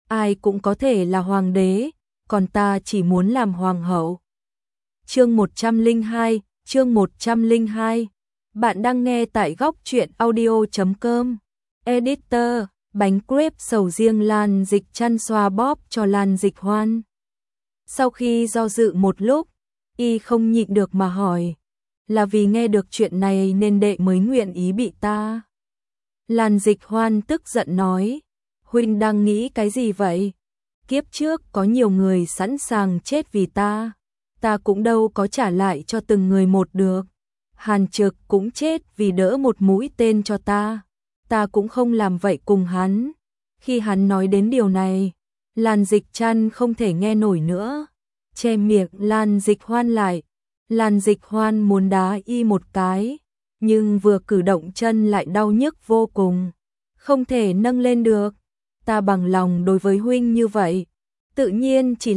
ai cũng có thể là hoàng đế, còn ta chỉ muốn làm hoàng hậu. Chương 102, chương 102. Bạn đang nghe tại góc truyện audio.com. Editor, bánh crepe sầu riêng Lan Dịch Chăn xoa bóp cho Lan Dịch Hoan. Sau khi do dự một lúc, y không nhịn được mà hỏi, là vì nghe được chuyện này nên đệ mới nguyện ý bị ta. Lan Dịch Hoan tức giận nói, huynh đang nghĩ cái gì vậy? Kiếp trước có nhiều người sẵn sàng chết vì ta cũng đâu có trả lại cho từng người một được. Hàn Trực cũng chết vì đỡ một mũi tên cho ta cũng không làm vậy cùng hắn. Khi hắn nói đến điều này, Lan Dịch Chăn không thể nghe nổi nữa, che miệng Lan Dịch Hoan lại. Lan Dịch Hoan muốn đá y một cái, nhưng vừa cử động chân lại đau nhức vô cùng, không thể nâng lên được. Ta bằng lòng đối với huynh như vậy, tự nhiên chỉ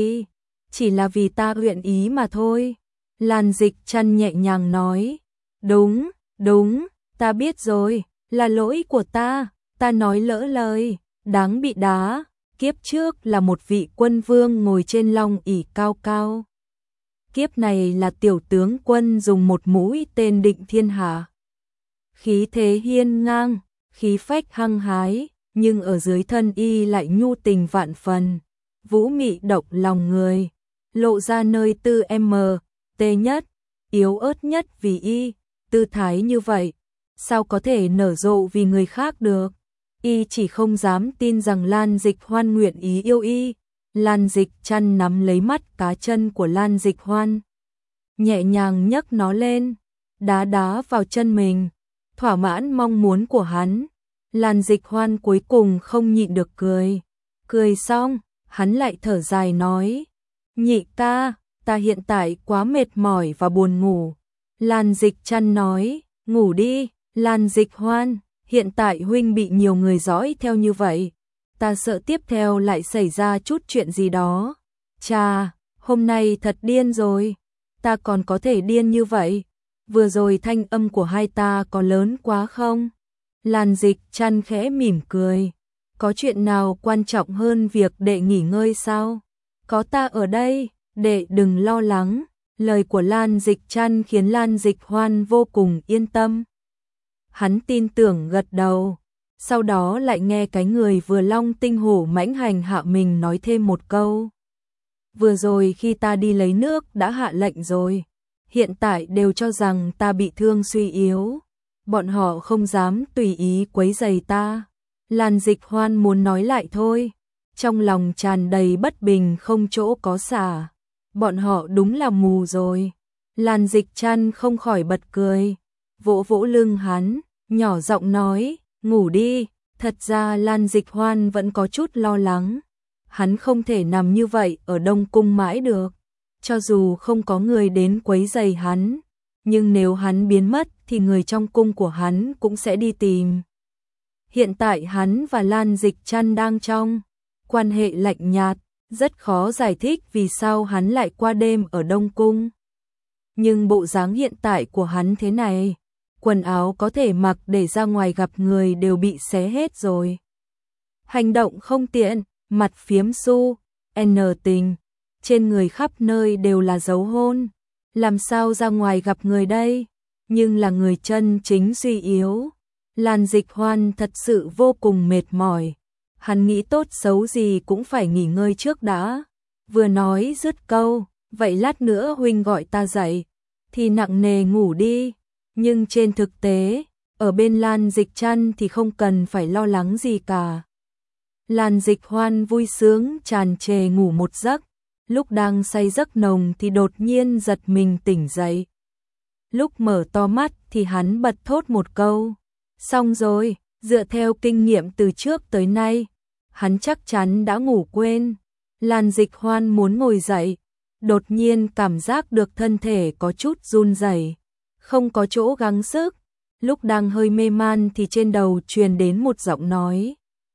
là vì ta nguyện ý mà thôi. Lan Dịch Chăn nhẹ nhàng nói, đúng, ta biết rồi, là lỗi của ta nói lỡ lời, đáng bị đá. Kiếp trước là một vị quân vương ngồi trên long ỷ cao cao. Kiếp này là tiểu tướng quân dùng một mũi tên định thiên hạ. Khí thế hiên ngang, khí phách hăng hái, nhưng ở dưới thân y lại nhu tình vạn phần, vũ mị động lòng người, lộ ra nơi tư tê nhất, yếu ớt nhất vì y, tư thái như vậy, sao có thể nở rộ vì người khác được. Y chỉ không dám tin rằng Lan Dịch Hoan nguyện ý yêu y. Lan Dịch Chăn nắm lấy mắt cá chân của Lan Dịch Hoan, nhẹ nhàng nhấc nó lên, đá vào chân mình, thỏa mãn mong muốn của hắn. Lan Dịch Hoan cuối cùng không nhịn được cười xong, hắn lại thở dài nói, nhị ca, ta hiện tại quá mệt mỏi và buồn ngủ. Lan Dịch Chăn nói, ngủ đi. Lan Dịch Hoan, hiện tại huynh bị nhiều người dõi theo như vậy, ta sợ tiếp theo lại xảy ra chút chuyện gì đó. Chà, hôm nay thật điên rồi, ta còn có thể điên như vậy, vừa rồi thanh âm của hai ta có lớn quá không? Lan Dịch Chăn khẽ mỉm cười, có chuyện nào quan trọng hơn việc đệ nghỉ ngơi sao? Có ta ở đây, đệ đừng lo lắng. Lời của Lan Dịch Chăn khiến Lan Dịch Hoan vô cùng yên tâm. Hắn tin tưởng gật đầu, sau đó lại nghe cái người vừa long tinh hổ mãnh hành hạ mình nói thêm một câu. Vừa rồi khi ta đi lấy nước đã hạ lệnh rồi, hiện tại đều cho rằng ta bị thương suy yếu, bọn họ không dám tùy ý quấy rầy ta. Lan Dịch Hoan muốn nói lại thôi, trong lòng tràn đầy bất bình không chỗ có xả. Bọn họ đúng là mù rồi. Lan Dịch Chăn không khỏi bật cười, vỗ vỗ lưng hắn, nhỏ giọng nói, ngủ đi. Thật ra Lan Dịch Hoan vẫn có chút lo lắng, hắn không thể nằm như vậy ở Đông Cung mãi được. Cho dù không có người đến quấy rầy hắn, nhưng nếu hắn biến mất thì người trong cung của hắn cũng sẽ đi tìm. Hiện tại hắn và Lan Dịch Chăn đang trong quan hệ lạnh nhạt, rất khó giải thích vì sao hắn lại qua đêm ở Đông Cung. Nhưng bộ dáng hiện tại của hắn thế này, quần áo có thể mặc để ra ngoài gặp người đều bị xé hết rồi. Hành động không tiện, mặt phiếm su, tình, trên người khắp nơi đều là dấu hôn. Làm sao ra ngoài gặp người đây? Nhưng là người chân chính suy yếu. Lan Dịch Hoan thật sự vô cùng mệt mỏi. Hắn nghĩ tốt xấu gì cũng phải nghỉ ngơi trước đã. Vừa nói dứt câu, vậy lát nữa huynh gọi ta dậy, thì nặng nề ngủ đi. Nhưng trên thực tế, ở bên Lan Dịch Chăn thì không cần phải lo lắng gì cả. Lan Dịch Hoan vui sướng tràn trề ngủ một giấc, lúc đang say giấc nồng thì đột nhiên giật mình tỉnh dậy. Lúc mở to mắt thì hắn bật thốt một câu, xong rồi. Dựa theo kinh nghiệm từ trước tới nay, hắn chắc chắn đã ngủ quên. Lan Dịch Hoan muốn ngồi dậy, đột nhiên cảm giác được thân thể có chút run rẩy, không có chỗ gắng sức. Lúc đang hơi mê man thì trên đầu truyền đến một giọng nói.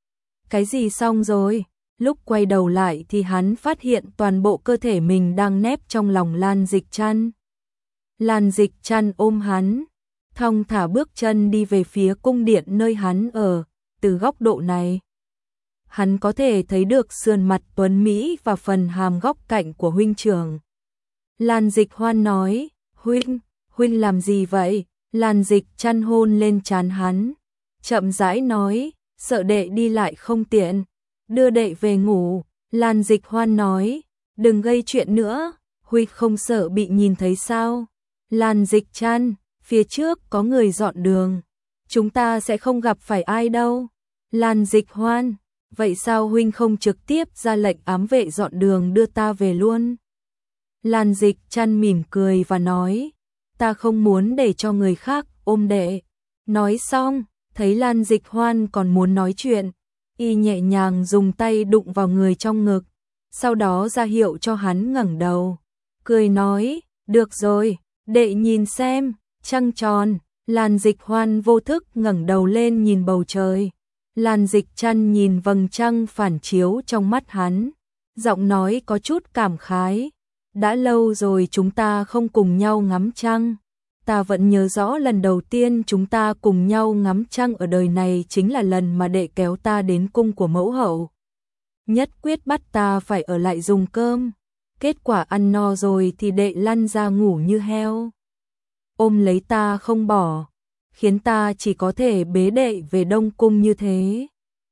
Cái gì xong rồi? Lúc quay đầu lại thì hắn phát hiện toàn bộ cơ thể mình đang nép trong lòng Lan Dịch Chăn. Lan Dịch Chăn ôm hắn, thong thả bước chân đi về phía cung điện nơi hắn ở. Từ góc độ này, hắn có thể thấy được sườn mặt tuấn Mỹ và phần hàm góc cạnh của huynh trưởng. Lan Dịch Hoan nói, huynh làm gì vậy? Lan Dịch Trăn hôn lên trán hắn, chậm rãi nói, sợ đệ đi lại không tiện, đưa đệ về ngủ. Lan Dịch Hoan nói, đừng gây chuyện nữa, huynh không sợ bị nhìn thấy sao? Lan Dịch Trăn, phía trước có người dọn đường, chúng ta sẽ không gặp phải ai đâu. Lan Dịch Hoan, vậy sao huynh không trực tiếp ra lệnh ám vệ dọn đường đưa ta về luôn? Lan Dịch Trăn mỉm cười và nói, ta không muốn để cho người khác ôm đệ. Nói xong, thấy Lan Dịch Hoan còn muốn nói chuyện, y nhẹ nhàng dùng tay đụng vào người trong ngực, sau đó ra hiệu cho hắn ngẩng đầu, cười nói, được rồi, đệ nhìn xem, trăng tròn. Lan Dịch Hoan vô thức ngẩng đầu lên nhìn bầu trời. Lan Dịch Trăn nhìn vầng trăng phản chiếu trong mắt hắn, giọng nói có chút cảm khái, đã lâu rồi chúng ta không cùng nhau ngắm trăng. Ta vẫn nhớ rõ lần đầu tiên chúng ta cùng nhau ngắm trăng ở đời này chính là lần mà đệ kéo ta đến cung của mẫu hậu. Nhất quyết bắt ta phải ở lại dùng cơm. Kết quả ăn no rồi thì đệ lăn ra ngủ như heo. Ôm lấy ta không bỏ, khiến ta chỉ có thể bế đệ về Đông Cung như thế.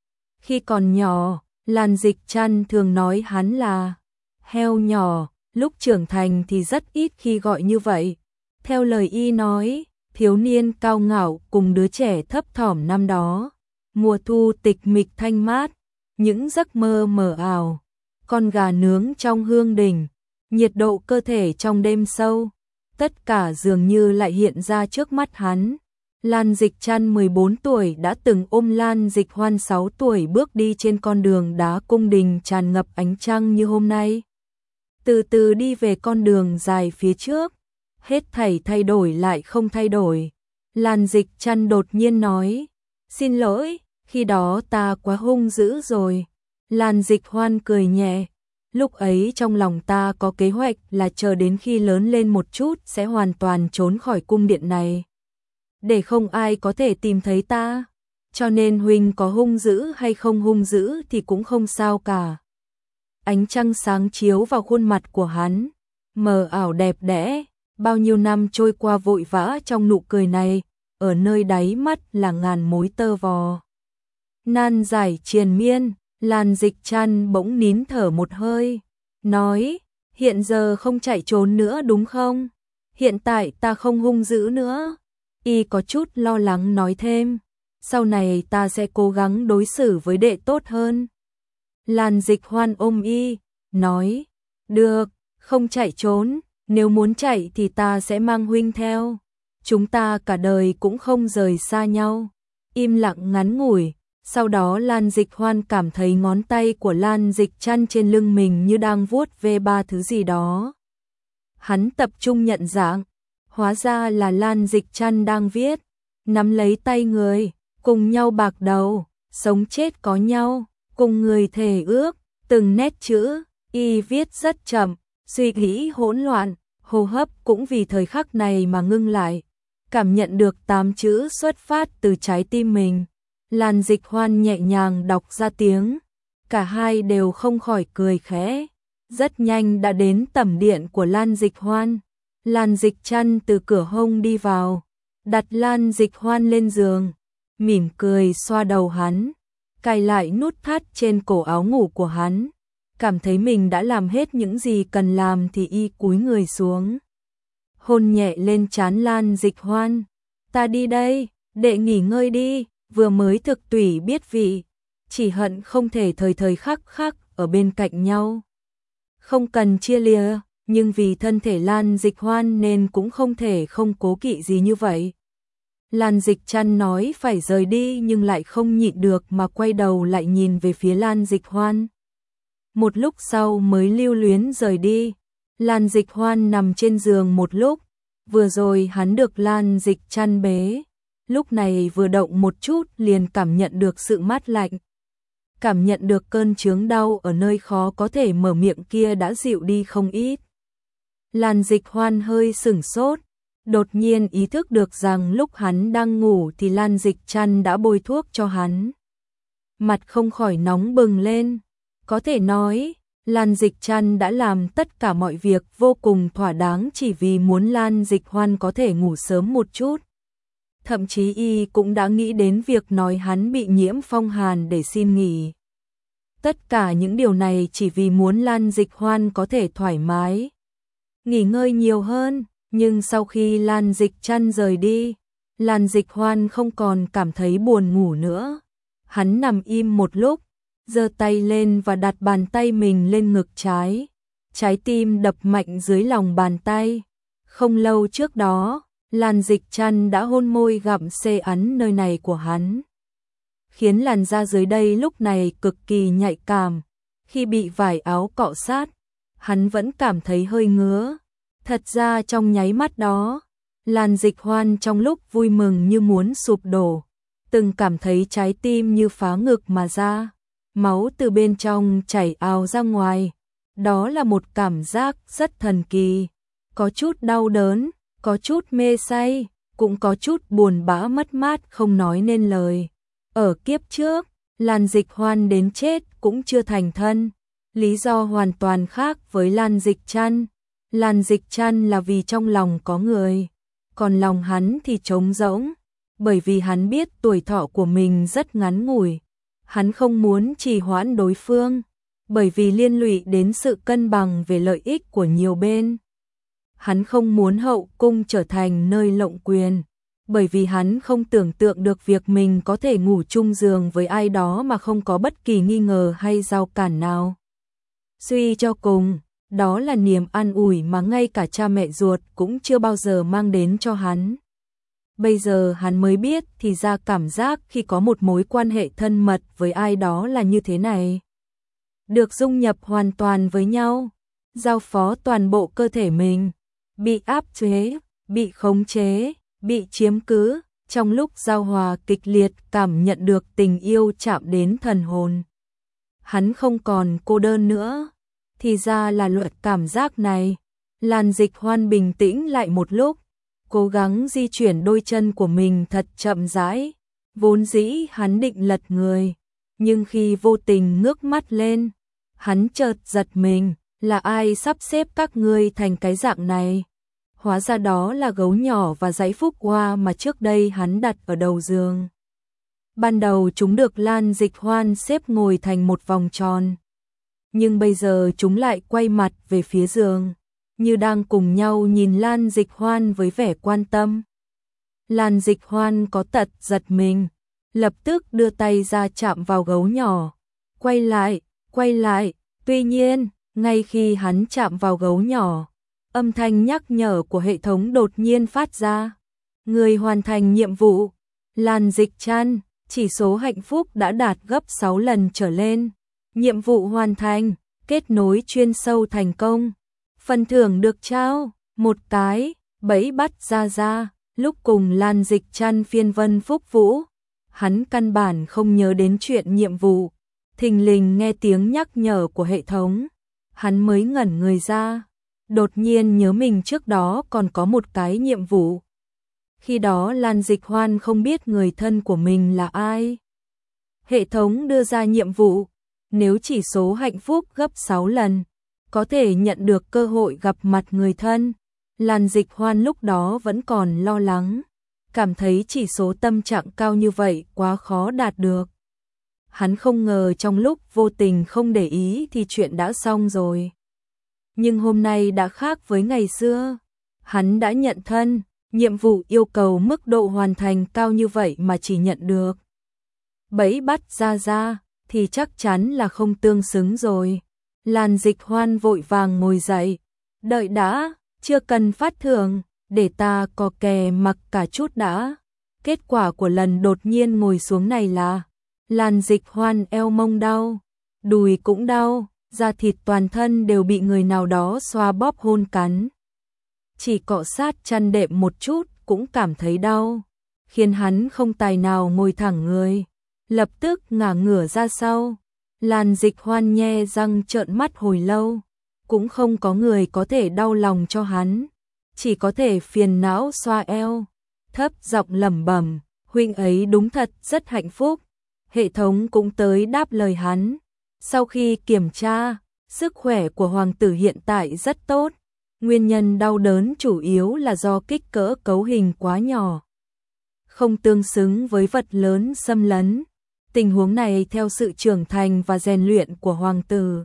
Khi còn nhỏ, Lan Dịch Trăn thường nói hắn là heo nhỏ, lúc trưởng thành thì rất ít khi gọi như vậy. Theo lời y nói, thiếu niên cao ngạo cùng đứa trẻ thấp thỏm năm đó, mùa thu tịch mịch thanh mát, những giấc mơ mờ ảo, con gà nướng trong hương đình, nhiệt độ cơ thể trong đêm sâu, tất cả dường như lại hiện ra trước mắt hắn. Lan Dịch Trăn 14 tuổi đã từng ôm Lan Dịch Hoan 6 tuổi bước đi trên con đường đá cung đình tràn ngập ánh trăng như hôm nay. Từ từ đi về con đường dài phía trước, hết thảy thay đổi lại không thay đổi. Lan Dịch Trăn đột nhiên nói, xin lỗi, khi đó ta quá hung dữ rồi. Lan Dịch Hoan cười nhẹ, lúc ấy trong lòng ta có kế hoạch là chờ đến khi lớn lên một chút sẽ hoàn toàn trốn khỏi cung điện này, để không ai có thể tìm thấy ta, cho nên huynh có hung dữ hay không hung dữ thì cũng không sao cả. Ánh trăng sáng chiếu vào khuôn mặt của hắn, mờ ảo đẹp đẽ, bao nhiêu năm trôi qua vội vã trong nụ cười này, ở nơi đáy mắt là ngàn mối tơ vò. Nan giải triền miên, Lan Dịch Trăn bỗng nín thở một hơi, nói, hiện giờ không chạy trốn nữa đúng không? Hiện tại ta không hung dữ nữa. Y có chút lo lắng nói thêm, sau này ta sẽ cố gắng đối xử với đệ tốt hơn. Lan Dịch Hoan ôm y, nói, được, không chạy trốn, nếu muốn chạy thì ta sẽ mang huynh theo. Chúng ta cả đời cũng không rời xa nhau. Im lặng ngắn ngủi, sau đó Lan Dịch Hoan cảm thấy ngón tay của Lan Dịch Trăn trên lưng mình như đang vuốt ve ba thứ gì đó. Hắn tập trung nhận dạng, hóa ra là Lan Dịch Trăn đang viết, nắm lấy tay người, cùng nhau bạc đầu, sống chết có nhau, cùng người thề ước, từng nét chữ, y viết rất chậm, suy nghĩ hỗn loạn, hô hấp cũng vì thời khắc này mà ngưng lại, cảm nhận được 8 chữ xuất phát từ trái tim mình. Lan Dịch Hoan nhẹ nhàng đọc ra tiếng, cả hai đều không khỏi cười khẽ, rất nhanh đã đến tẩm điện của Lan Dịch Hoan. Lan Dịch Trăn từ cửa hông đi vào, đặt Lan Dịch Hoan lên giường, mỉm cười xoa đầu hắn, cài lại nút thắt trên cổ áo ngủ của hắn, cảm thấy mình đã làm hết những gì cần làm thì y cúi người xuống, hôn nhẹ lên trán Lan Dịch Hoan, ta đi đây, đệ nghỉ ngơi đi, vừa mới thực tủy biết vị, chỉ hận không thể thời thời khắc khắc ở bên cạnh nhau. Không cần chia lìa, nhưng vì thân thể Lan Dịch Hoan nên cũng không thể không cố kỵ gì như vậy. Lan Dịch Trăn nói phải rời đi nhưng lại không nhịn được mà quay đầu lại nhìn về phía Lan Dịch Hoan. Một lúc sau mới lưu luyến rời đi. Lan Dịch Hoan nằm trên giường một lúc, vừa rồi hắn được Lan Dịch Trăn bế, lúc này vừa động một chút liền cảm nhận được sự mát lạnh. Cảm nhận được cơn chướng đau ở nơi khó có thể mở miệng kia đã dịu đi không ít. Lan Dịch Hoan hơi sửng sốt, đột nhiên ý thức được rằng lúc hắn đang ngủ thì Lan Dịch Trăn đã bôi thuốc cho hắn. mặt không khỏi nóng bừng lên. Có thể nói, Lan Dịch Trăn đã làm tất cả mọi việc vô cùng thỏa đáng chỉ vì muốn Lan Dịch Hoan có thể ngủ sớm một chút. Thậm chí y cũng đã nghĩ đến việc nói hắn bị nhiễm phong hàn để xin nghỉ. Tất cả những điều này chỉ vì muốn Lan Dịch Hoan có thể thoải mái nghỉ ngơi nhiều hơn, nhưng sau khi Lan Dịch Trăn rời đi, Lan Dịch Hoan không còn cảm thấy buồn ngủ nữa. Hắn nằm im một lúc, giơ tay lên và đặt bàn tay mình lên ngực trái. Trái tim đập mạnh dưới lòng bàn tay. Không lâu trước đó, Lan Dịch Trăn đã hôn môi gặm xê ấn nơi này của hắn, khiến làn da dưới đây lúc này cực kỳ nhạy cảm. Khi bị vải áo cọ sát, hắn vẫn cảm thấy hơi ngứa. Thật ra trong nháy mắt đó, Lan Dịch Hoan trong lúc vui mừng như muốn sụp đổ, từng cảm thấy trái tim như phá ngực mà ra, máu từ bên trong chảy ào ra ngoài. Đó là một cảm giác rất thần kỳ, có chút đau đớn, có chút mê say, cũng có chút buồn bã mất mát không nói nên lời. Ở kiếp trước, Lan Dịch Hoan đến chết cũng chưa thành thân, lý do hoàn toàn khác với Lan Dịch Trăn. Lan Dịch Trăn là vì trong lòng có người, còn lòng hắn thì trống rỗng, bởi vì hắn biết tuổi thọ của mình rất ngắn ngủi. Hắn không muốn trì hoãn đối phương, bởi vì liên lụy đến sự cân bằng về lợi ích của nhiều bên. Hắn không muốn hậu cung trở thành nơi lộng quyền, bởi vì hắn không tưởng tượng được việc mình có thể ngủ chung giường với ai đó mà không có bất kỳ nghi ngờ hay rào cản nào. Suy cho cùng, đó là niềm an ủi mà ngay cả cha mẹ ruột cũng chưa bao giờ mang đến cho hắn. Bây giờ hắn mới biết thì ra cảm giác khi có một mối quan hệ thân mật với ai đó là như thế này. Được dung nhập hoàn toàn với nhau, giao phó toàn bộ cơ thể mình, bị áp chế, bị khống chế, bị chiếm cứ, trong lúc giao hòa kịch liệt cảm nhận được tình yêu chạm đến thần hồn. Hắn không còn cô đơn nữa, thì ra là loại cảm giác này. Lan Dịch Hoan bình tĩnh lại một lúc, cố gắng di chuyển đôi chân của mình thật chậm rãi. Vốn dĩ hắn định lật người, nhưng khi vô tình ngước mắt lên, hắn chợt giật mình, là ai sắp xếp các ngươi thành cái dạng này? Hóa ra đó là gấu nhỏ và dãy phúc hoa mà trước đây hắn đặt ở đầu giường. Ban đầu chúng được Lan Dịch Hoan xếp ngồi thành một vòng tròn, nhưng bây giờ chúng lại quay mặt về phía giường, như đang cùng nhau nhìn Lan Dịch Hoan với vẻ quan tâm. Lan Dịch Hoan có tật giật mình, lập tức đưa tay ra chạm vào gấu nhỏ. Quay lại, tuy nhiên, ngay khi hắn chạm vào gấu nhỏ, âm thanh nhắc nhở của hệ thống đột nhiên phát ra. Người hoàn thành nhiệm vụ, Lan Dịch Trăn, chỉ số hạnh phúc đã đạt gấp 6 lần trở lên. Nhiệm vụ hoàn thành, kết nối chuyên sâu thành công. Phần thưởng được trao, một cái, bẫy bắt ra. Lúc cùng Lan Dịch Trăn phiên vân phúc vũ, hắn căn bản không nhớ đến chuyện nhiệm vụ. Thình lình nghe tiếng nhắc nhở của hệ thống, hắn mới ngẩn người ra. Đột nhiên nhớ mình trước đó còn có một cái nhiệm vụ. Khi đó Lan Dịch Hoan không biết người thân của mình là ai. Hệ thống đưa ra nhiệm vụ, nếu chỉ số hạnh phúc gấp 6 lần, có thể nhận được cơ hội gặp mặt người thân. Lan Dịch Hoan lúc đó vẫn còn lo lắng, cảm thấy chỉ số tâm trạng cao như vậy quá khó đạt được. Hắn không ngờ trong lúc vô tình không để ý thì chuyện đã xong rồi. Nhưng hôm nay đã khác với ngày xưa. Hắn đã nhận thân, nhiệm vụ yêu cầu mức độ hoàn thành cao như vậy mà chỉ nhận được bẫy bắt ra thì chắc chắn là không tương xứng rồi. Lan Dịch Hoan vội vàng ngồi dậy. Đợi đã, chưa cần phát thưởng, để ta có kè mặc cả chút đã. Kết quả của lần đột nhiên ngồi xuống này là Lan Dịch Hoan eo mông đau, đùi cũng đau, da thịt toàn thân đều bị người nào đó xoa bóp hôn cắn. Chỉ cọ sát chăn đệm một chút cũng cảm thấy đau, khiến hắn không tài nào ngồi thẳng người, lập tức ngả ngửa ra sau. Lan Dịch Hoan nhe răng trợn mắt hồi lâu, cũng không có người có thể đau lòng cho hắn, chỉ có thể phiền não xoa eo, thấp giọng lẩm bẩm, huynh ấy đúng thật rất hạnh phúc. hệ thống cũng tới đáp lời hắn. Sau khi kiểm tra, sức khỏe của hoàng tử hiện tại rất tốt. Nguyên nhân đau đớn chủ yếu là do kích cỡ cấu hình quá nhỏ, không tương xứng với vật lớn xâm lấn. Tình huống này theo sự trưởng thành và rèn luyện của hoàng tử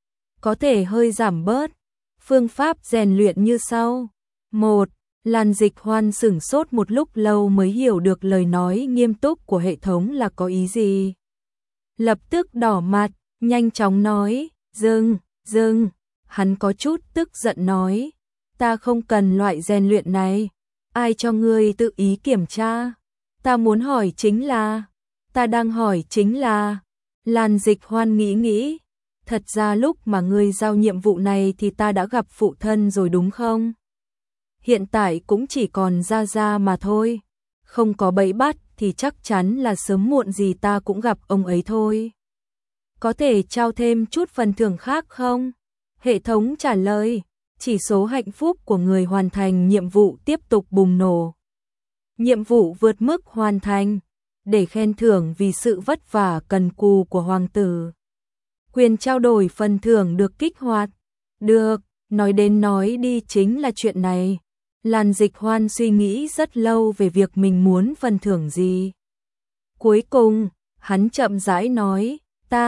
có thể hơi giảm bớt. Phương pháp rèn luyện như sau. 1. Lan Dịch Hoan sửng sốt một lúc lâu mới hiểu được lời nói nghiêm túc của hệ thống là có ý gì. Lập tức đỏ mặt, nhanh chóng nói, dừng. Hắn có chút tức giận nói, ta không cần loại rèn luyện này. Ai cho ngươi tự ý kiểm tra? Ta muốn hỏi chính là, ta đang hỏi chính là. Lan Dịch Hoan nghĩ, thật ra lúc mà ngươi giao nhiệm vụ này thì ta đã gặp phụ thân rồi đúng không? Hiện tại cũng chỉ còn ra mà thôi. Không có bẫy bắt thì chắc chắn là sớm muộn gì ta cũng gặp ông ấy thôi. Có thể trao thêm chút phần thưởng khác không? Hệ thống trả lời, chỉ số hạnh phúc của người hoàn thành nhiệm vụ tiếp tục bùng nổ. Nhiệm vụ vượt mức hoàn thành, để khen thưởng vì sự vất vả cần cù của hoàng tử. Quyền trao đổi phần thưởng được kích hoạt. Được, nói đến nói đi chính là chuyện này. Lan Dịch Hoan suy nghĩ rất lâu về việc mình muốn phần thưởng gì. Cuối cùng, hắn chậm rãi nói,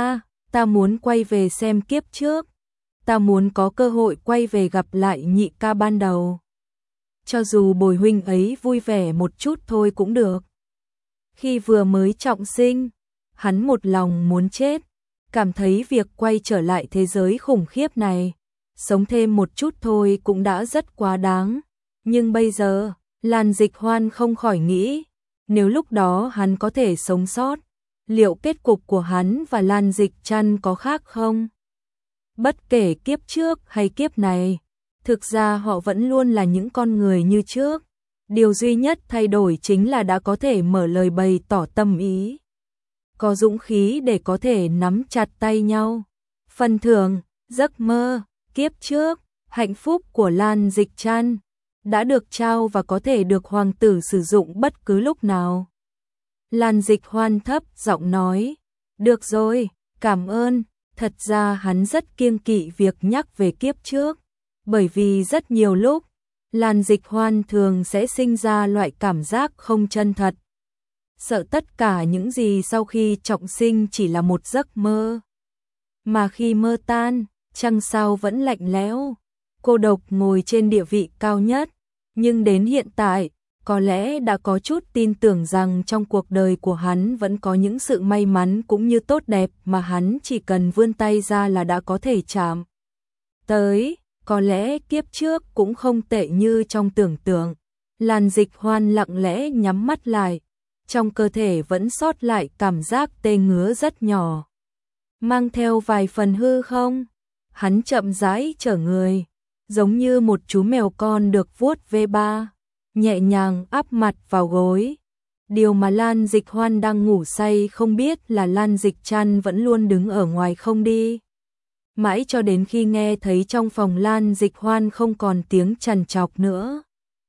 ta muốn quay về xem kiếp trước. Ta muốn có cơ hội quay về gặp lại nhị ca ban đầu. Cho dù bồi huynh ấy vui vẻ một chút thôi cũng được. Khi vừa mới trọng sinh, hắn một lòng muốn chết, cảm thấy việc quay trở lại thế giới khủng khiếp này, sống thêm một chút thôi cũng đã rất quá đáng. Nhưng bây giờ, Lan Dịch Hoan không khỏi nghĩ, nếu lúc đó hắn có thể sống sót, liệu kết cục của hắn và Lan Dịch Trăn có khác không? Bất kể kiếp trước hay kiếp này, thực ra họ vẫn luôn là những con người như trước. Điều duy nhất thay đổi chính là đã có thể mở lời bày tỏ tâm ý, có dũng khí để có thể nắm chặt tay nhau. Phần thưởng, giấc mơ, kiếp trước, hạnh phúc của Lan Dịch Trăn đã được trao và có thể được hoàng tử sử dụng bất cứ lúc nào. Lan Dịch Hoan thấp giọng nói, được rồi, cảm ơn. Thật ra hắn rất kiêng kỵ việc nhắc về kiếp trước, bởi vì rất nhiều lúc, Lan Dịch Hoan thường sẽ sinh ra loại cảm giác không chân thật. Sợ tất cả những gì sau khi trọng sinh chỉ là một giấc mơ. Mà khi mơ tan, trăng sao vẫn lạnh lẽo, cô độc ngồi trên địa vị cao nhất. Nhưng đến hiện tại, có lẽ đã có chút tin tưởng rằng trong cuộc đời của hắn vẫn có những sự may mắn cũng như tốt đẹp mà hắn chỉ cần vươn tay ra là đã có thể chạm tới. Có lẽ kiếp trước cũng không tệ như trong tưởng tượng. Lan Dịch Hoan lặng lẽ nhắm mắt lại, trong cơ thể vẫn sót lại cảm giác tê ngứa rất nhỏ, mang theo vài phần hư không. Hắn chậm rãi trở người, giống như một chú mèo con được vuốt ve ba, nhẹ nhàng áp mặt vào gối. Điều mà Lan Dịch Hoan đang ngủ say không biết là Lan Dịch Trăn vẫn luôn đứng ở ngoài không đi. Mãi cho đến khi nghe thấy trong phòng Lan Dịch Hoan không còn tiếng trằn trọc nữa,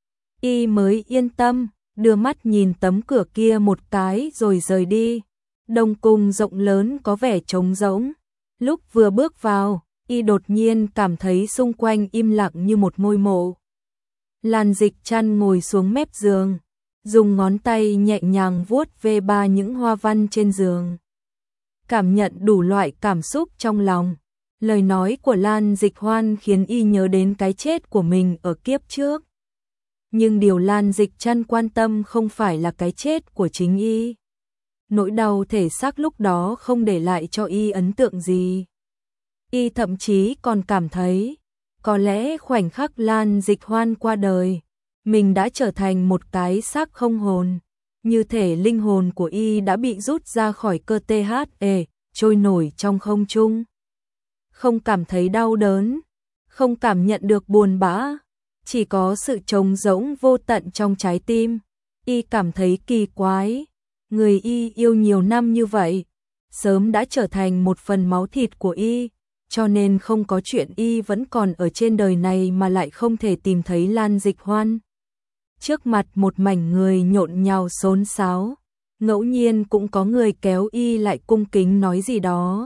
y mới yên tâm, đưa mắt nhìn tấm cửa kia một cái rồi rời đi. Đông cung rộng lớn có vẻ trống rỗng. Lúc vừa bước vào, y đột nhiên cảm thấy xung quanh im lặng như một ngôi mộ. Lan Dịch Trăn ngồi xuống mép giường, dùng ngón tay nhẹ nhàng vuốt ve ba những hoa văn trên giường, cảm nhận đủ loại cảm xúc trong lòng. Lời nói của Lan Dịch Hoan khiến y nhớ đến cái chết của mình ở kiếp trước. Nhưng điều Lan Dịch Trăn quan tâm không phải là cái chết của chính y. Nỗi đau thể xác lúc đó không để lại cho y ấn tượng gì. Y thậm chí còn cảm thấy, có lẽ khoảnh khắc Lan Dịch Hoan qua đời, mình đã trở thành một cái xác không hồn. Như thể linh hồn của y đã bị rút ra khỏi cơ thể, trôi nổi trong không trung. Không cảm thấy đau đớn, không cảm nhận được buồn bã, chỉ có sự trống rỗng vô tận trong trái tim. Y cảm thấy kỳ quái, người y yêu nhiều năm như vậy, sớm đã trở thành một phần máu thịt của y, cho nên không có chuyện y vẫn còn ở trên đời này mà lại không thể tìm thấy Lan Dịch Hoan. Trước mặt một mảnh người nhộn nhào xôn xáo, ngẫu nhiên cũng có người kéo y lại cung kính nói gì đó.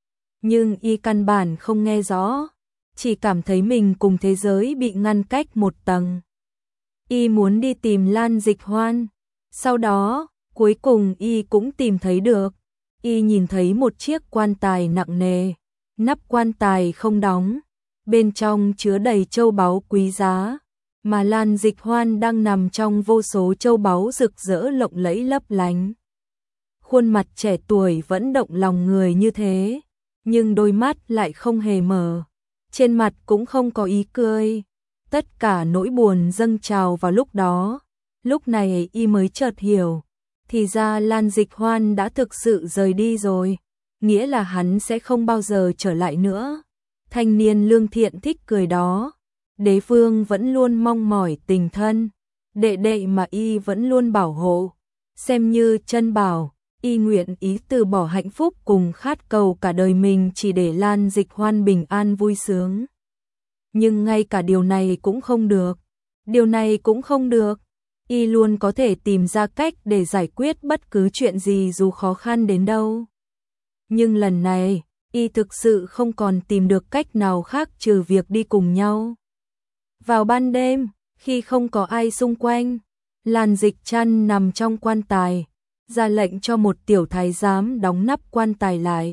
Nhưng y căn bản không nghe rõ, chỉ cảm thấy mình cùng thế giới bị ngăn cách một tầng. Y muốn đi tìm Lan Dịch Hoan, sau đó, cuối cùng y cũng tìm thấy được. Y nhìn thấy một chiếc quan tài nặng nề, nắp quan tài không đóng, bên trong chứa đầy châu báu quý giá, mà Lan Dịch Hoan đang nằm trong vô số châu báu rực rỡ lộng lẫy lấp lánh. Khuôn mặt trẻ tuổi vẫn động lòng người như thế, nhưng đôi mắt lại không hề mở, trên mặt cũng không có ý cười. Tất cả nỗi buồn dâng trào vào lúc đó. Lúc này y mới chợt hiểu, thì ra Lan Dịch Hoan đã thực sự rời đi rồi, nghĩa là hắn sẽ không bao giờ trở lại nữa. Thanh niên lương thiện thích cười đó. Đế vương vẫn luôn mong mỏi tình thân, đệ đệ mà y vẫn luôn bảo hộ, xem như chân bảo, y nguyện ý từ bỏ hạnh phúc cùng khát cầu cả đời mình chỉ để Lan Dịch Hoan bình an vui sướng. Nhưng ngay cả điều này cũng không được, điều này cũng không được. Y luôn có thể tìm ra cách để giải quyết bất cứ chuyện gì dù khó khăn đến đâu. Nhưng lần này, y thực sự không còn tìm được cách nào khác trừ việc đi cùng nhau. Vào ban đêm, khi không có ai xung quanh, Lan Dịch Trăn nằm trong quan tài, ra lệnh cho một tiểu thái giám đóng nắp quan tài lại.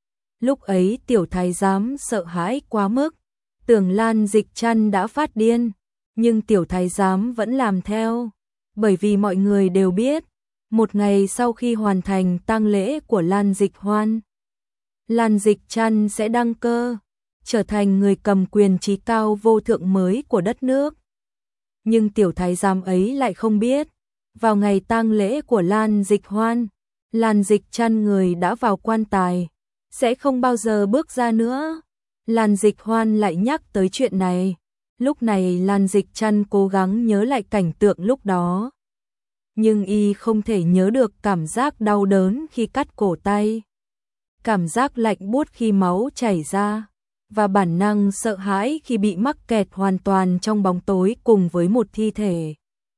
Lúc ấy tiểu thái giám sợ hãi quá mức, tưởng Lan Dịch Trăn đã phát điên, nhưng tiểu thái giám vẫn làm theo, bởi vì mọi người đều biết, một ngày sau khi hoàn thành tang lễ của Lan Dịch Hoan, Lan Dịch Trăn sẽ đăng cơ, trở thành người cầm quyền trí cao vô thượng mới của đất nước. Nhưng tiểu thái giám ấy lại không biết, vào ngày tang lễ của Lan Dịch Hoan, Lan Dịch Trăn người đã vào quan tài, sẽ không bao giờ bước ra nữa. Lan Dịch Hoan lại nhắc tới chuyện này. Lúc này Lan Dịch Trăn cố gắng nhớ lại cảnh tượng lúc đó. Nhưng y không thể nhớ được cảm giác đau đớn khi cắt cổ tay, cảm giác lạnh buốt khi máu chảy ra, và bản năng sợ hãi khi bị mắc kẹt hoàn toàn trong bóng tối cùng với một thi thể.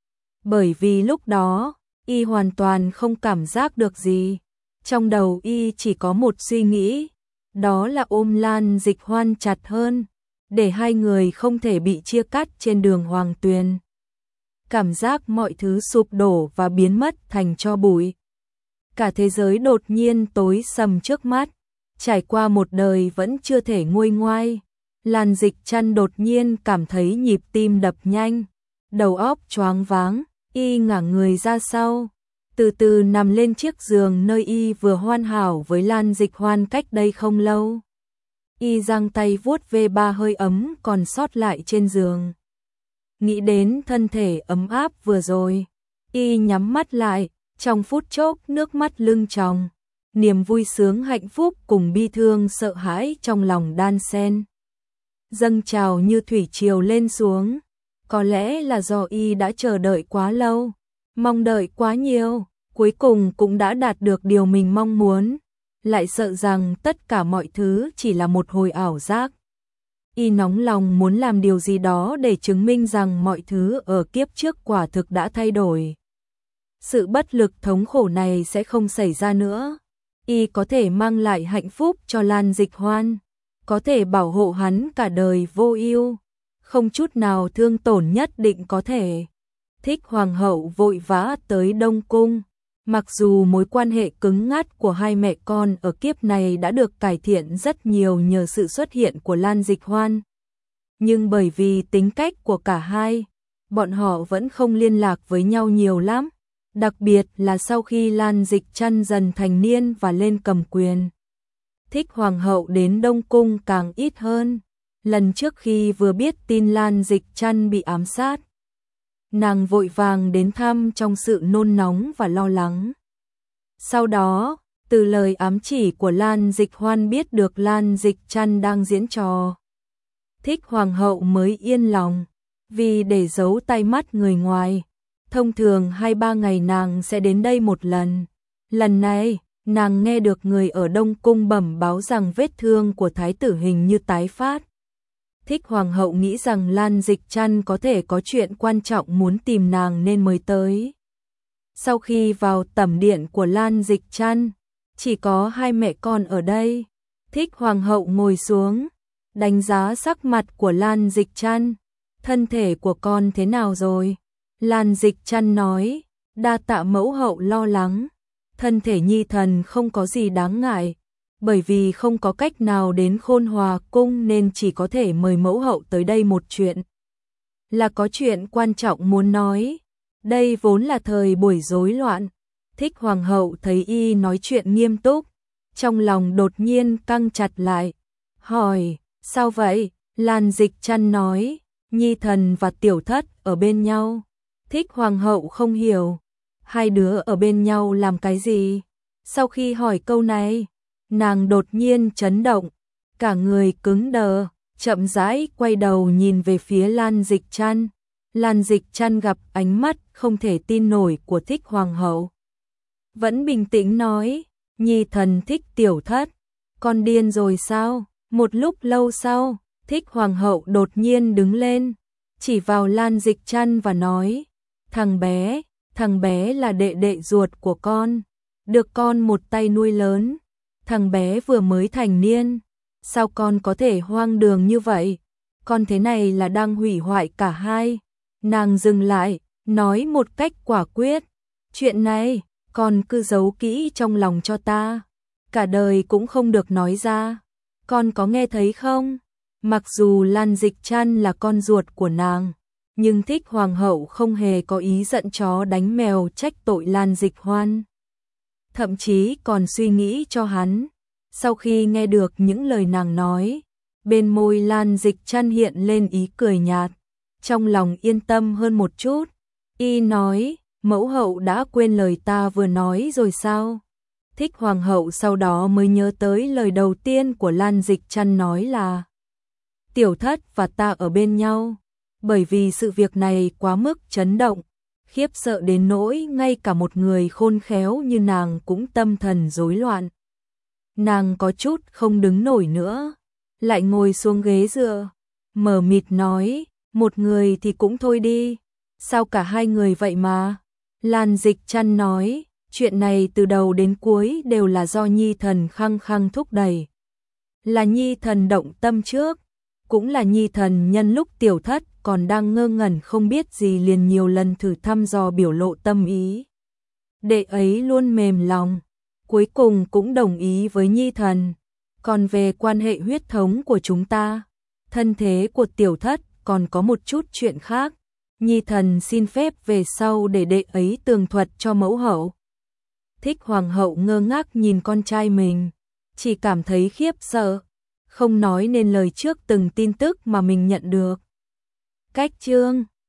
Bởi vì lúc đó, y hoàn toàn không cảm giác được gì. Trong đầu y chỉ có một suy nghĩ, đó là ôm Lan Dịch Hoan chặt hơn, để hai người không thể bị chia cắt trên đường Hoàng Tuyền. Cảm giác mọi thứ sụp đổ và biến mất thành tro bụi. Cả thế giới đột nhiên tối sầm trước mắt, trải qua một đời vẫn chưa thể nguôi ngoai. Lan Dịch Trăn đột nhiên cảm thấy nhịp tim đập nhanh, đầu óc choáng váng, y ngả người ra sau, từ từ nằm lên chiếc giường nơi y vừa hoàn hảo với Lan Dịch Hoan cách đây không lâu. Y giang tay vuốt ve ba hơi ấm còn sót lại trên giường. Nghĩ đến thân thể ấm áp vừa rồi, y nhắm mắt lại, trong phút chốc nước mắt lưng tròng, niềm vui sướng hạnh phúc cùng bi thương sợ hãi trong lòng đan xen, dâng trào như thủy triều lên xuống. Có lẽ là do y đã chờ đợi quá lâu, mong đợi quá nhiều, cuối cùng cũng đã đạt được điều mình mong muốn, lại sợ rằng tất cả mọi thứ chỉ là một hồi ảo giác. Y nóng lòng muốn làm điều gì đó để chứng minh rằng mọi thứ ở kiếp trước quả thực đã thay đổi. Sự bất lực thống khổ này sẽ không xảy ra nữa. Y có thể mang lại hạnh phúc cho Lan Dịch Hoan, có thể bảo hộ hắn cả đời vô ưu, không chút nào thương tổn, nhất định có thể. Thích hoàng hậu vội vã tới Đông Cung. Mặc dù mối quan hệ cứng ngắt của hai mẹ con ở kiếp này đã được cải thiện rất nhiều nhờ sự xuất hiện của Lan Dịch Hoan, nhưng bởi vì tính cách của cả hai, bọn họ vẫn không liên lạc với nhau nhiều lắm, đặc biệt là sau khi Lan Dịch Trăn dần thành niên và lên cầm quyền. Thích hoàng hậu đến Đông Cung càng ít hơn. Lần trước khi vừa biết tin Lan Dịch Trăn bị ám sát, nàng vội vàng đến thăm trong sự nôn nóng và lo lắng. Sau đó, từ lời ám chỉ của Lan Dịch Hoan biết được Lan Dịch Trăn đang diễn trò. Thích hoàng hậu mới yên lòng, vì để giấu tai mắt người ngoài, thông thường 2-3 ngày nàng sẽ đến đây một lần. Lần này, nàng nghe được người ở Đông Cung bẩm báo rằng vết thương của thái tử hình như tái phát. Thích hoàng hậu nghĩ rằng Lan Dịch Trăn có thể có chuyện quan trọng muốn tìm nàng nên mới tới. Sau khi vào tẩm điện của Lan Dịch Trăn, chỉ có hai mẹ con ở đây. Thích Hoàng hậu ngồi xuống, đánh giá sắc mặt của Lan Dịch Trăn. Thân thể của con thế nào rồi? Lan Dịch Trăn nói, đa tạ mẫu hậu lo lắng. Thân thể nhi thần không có gì đáng ngại, bởi vì không có cách nào đến Khôn Hòa cung nên chỉ có thể mời mẫu hậu tới đây một chuyện. Là có chuyện quan trọng muốn nói. Đây vốn là thời buổi rối loạn. Thích Hoàng hậu thấy y nói chuyện nghiêm túc, trong lòng đột nhiên căng chặt lại. Hỏi, sao vậy? Lan Dịch Trăn nói, nhi thần và tiểu thất ở bên nhau. Thích Hoàng hậu không hiểu, hai đứa ở bên nhau làm cái gì? Sau khi hỏi câu này, nàng đột nhiên chấn động, cả người cứng đờ, chậm rãi quay đầu nhìn về phía Lan Dịch Trăn. Lan Dịch Trăn gặp ánh mắt không thể tin nổi của Thích Hoàng hậu. Vẫn bình tĩnh nói, nhi thần thích tiểu thất. Con điên rồi sao? Một lúc lâu sau, Thích Hoàng hậu đột nhiên đứng lên, chỉ vào Lan Dịch Trăn và nói, thằng bé là đệ đệ ruột của con, được con một tay nuôi lớn. Thằng bé vừa mới thành niên, sao con có thể hoang đường như vậy? Con thế này là đang hủy hoại cả hai. Nàng dừng lại, nói một cách quả quyết, chuyện này, con cứ giấu kỹ trong lòng cho ta, cả đời cũng không được nói ra. Con có nghe thấy không? Mặc dù Lan Dịch Trăn là con ruột của nàng, nhưng Thích Hoàng hậu không hề có ý giận chó đánh mèo trách tội Lan Dịch Hoan. Thậm chí còn suy nghĩ cho hắn. Sau khi nghe được những lời nàng nói, bên môi Lan Dịch Trăn hiện lên ý cười nhạt, trong lòng yên tâm hơn một chút. Y nói, mẫu hậu đã quên lời ta vừa nói rồi sao? Thích Hoàng hậu sau đó mới nhớ tới lời đầu tiên của Lan Dịch Trăn nói là tiểu thất và ta ở bên nhau. Bởi vì sự việc này quá mức chấn động, khiếp sợ đến nỗi ngay cả một người khôn khéo như nàng cũng tâm thần rối loạn. Nàng có chút không đứng nổi nữa, lại ngồi xuống ghế dựa, mờ mịt nói, một người thì cũng thôi đi, sao cả hai người vậy mà? Lan Dịch Trăn nói, chuyện này từ đầu đến cuối đều là do nhi thần khăng khăng thúc đẩy. Là nhi thần động tâm trước, cũng là nhi thần nhân lúc tiểu thất còn đang ngơ ngẩn không biết gì liền nhiều lần thử thăm dò biểu lộ tâm ý. Đệ ấy luôn mềm lòng, cuối cùng cũng đồng ý với nhi thần. Còn về quan hệ huyết thống của chúng ta, thân thế của tiểu thất còn có một chút chuyện khác. Nhi thần xin phép về sau để đệ ấy tường thuật cho mẫu hậu. Thích Hoàng hậu ngơ ngác nhìn con trai mình, chỉ cảm thấy khiếp sợ, không nói nên lời trước từng tin tức mà mình nhận được. Cách chương